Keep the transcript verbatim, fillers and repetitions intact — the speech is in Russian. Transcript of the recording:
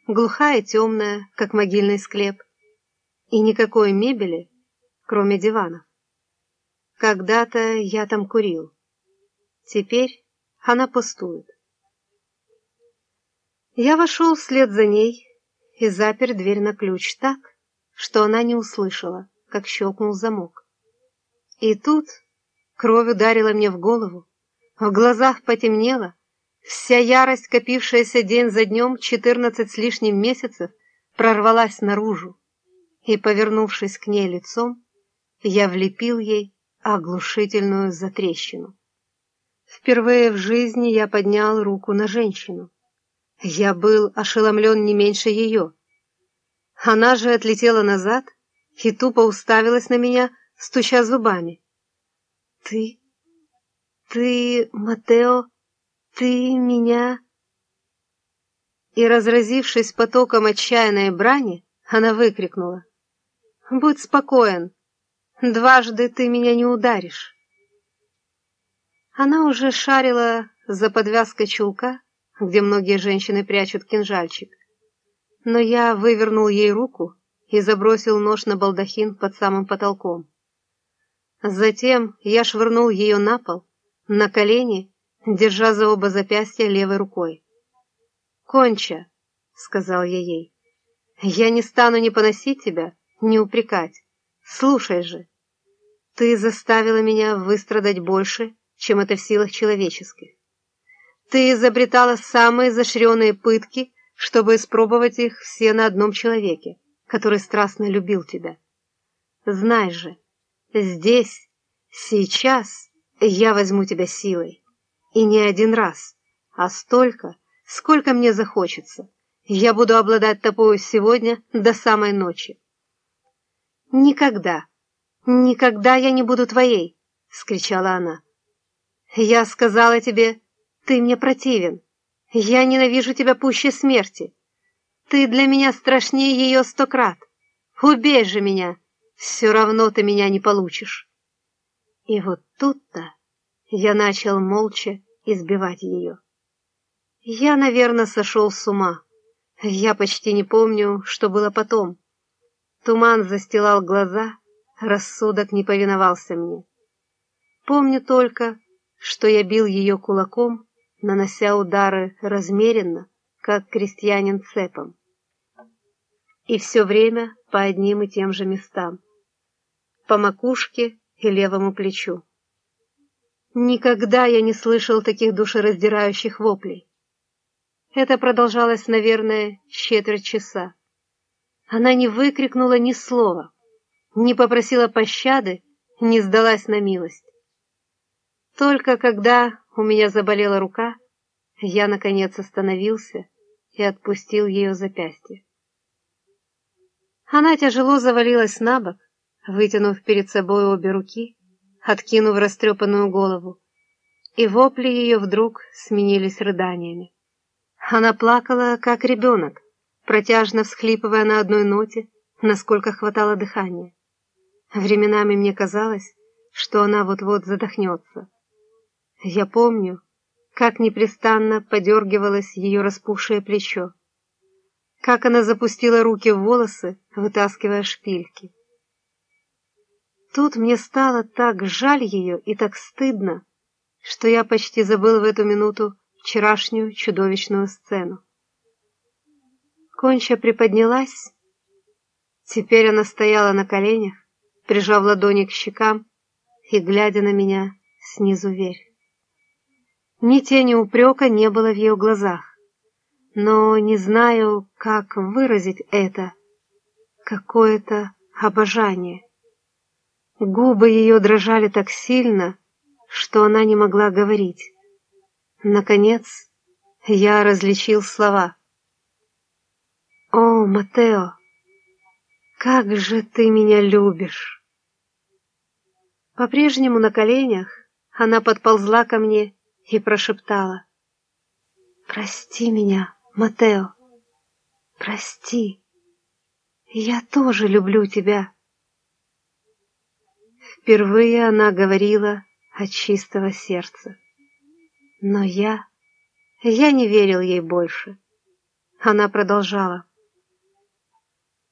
глухая и темная, как могильный склеп, и никакой мебели, кроме дивана. Когда-то я там курил. Теперь она пустует. Я вошел вслед за ней и запер дверь на ключ так, что она не услышала, как щелкнул замок. И тут кровь ударила мне в голову, в глазах потемнело, вся ярость, копившаяся день за днем четырнадцать с лишним месяцев, прорвалась наружу, и, повернувшись к ней лицом, я влепил ей оглушительную затрещину. Впервые в жизни я поднял руку на женщину. Я был ошеломлен не меньше ее. Она же отлетела назад и тупо уставилась на меня, стуча зубами. «Ты? Ты, Матео? Ты меня...» И, разразившись потоком отчаянной брани, она выкрикнула: «Будь спокоен, дважды ты меня не ударишь». Она уже шарила за подвязкой чулка, где многие женщины прячут кинжальчик, но я вывернул ей руку и забросил нож на балдахин под самым потолком. Затем я швырнул ее на пол, на колени, держа за оба запястья левой рукой. «Конча», — сказал я ей, — «я не стану ни поносить тебя, ни упрекать. Слушай же, ты заставила меня выстрадать больше, чем это в силах человеческих. Ты изобретала самые изощренные пытки, чтобы испробовать их все на одном человеке, который страстно любил тебя. Знай же, здесь, сейчас я возьму тебя силой, и не один раз, а столько, сколько мне захочется. Я буду обладать тобою сегодня до самой ночи». «Никогда, никогда я не буду твоей!» — вскричала она. «Я сказала тебе, ты мне противен. Я ненавижу тебя пуще смерти. Ты для меня страшнее ее сто крат. Убей же меня, все равно ты меня не получишь». И вот тут-то я начал молча избивать ее. Я, наверное, сошел с ума. Я почти не помню, что было потом. Туман застилал глаза, рассудок не повиновался мне. Помню только, что я бил ее кулаком, нанося удары размеренно, как крестьянин цепом. И все время по одним и тем же местам. По макушке и левому плечу. Никогда я не слышал таких душераздирающих воплей. Это продолжалось, наверное, четверть часа. Она не выкрикнула ни слова, не попросила пощады, не сдалась на милость. Только когда у меня заболела рука, я, наконец, остановился и отпустил ее запястье. Она тяжело завалилась на бок, вытянув перед собой обе руки, откинув растрепанную голову, и вопли ее вдруг сменились рыданиями. Она плакала, как ребенок, протяжно всхлипывая на одной ноте, насколько хватало дыхания. Временами мне казалось, что она вот-вот задохнется. Я помню, как непрестанно подергивалось ее распухшее плечо, как она запустила руки в волосы, вытаскивая шпильки. Тут мне стало так жаль ее и так стыдно, что я почти забыл в эту минуту вчерашнюю чудовищную сцену. Конча приподнялась. Теперь она стояла на коленях, прижав ладони к щекам и глядя на меня снизу вверх. Ни тени упрека не было в ее глазах, но не знаю, как выразить это, какое-то обожание. Губы ее дрожали так сильно, что она не могла говорить. Наконец, я различил слова. «О, Матео, как же ты меня любишь!» По-прежнему на коленях она подползла ко мне и прошептала: «Прости меня, Матео, прости, я тоже люблю тебя». Впервые она говорила от чистого сердца. Но я, я не верил ей больше. Она продолжала.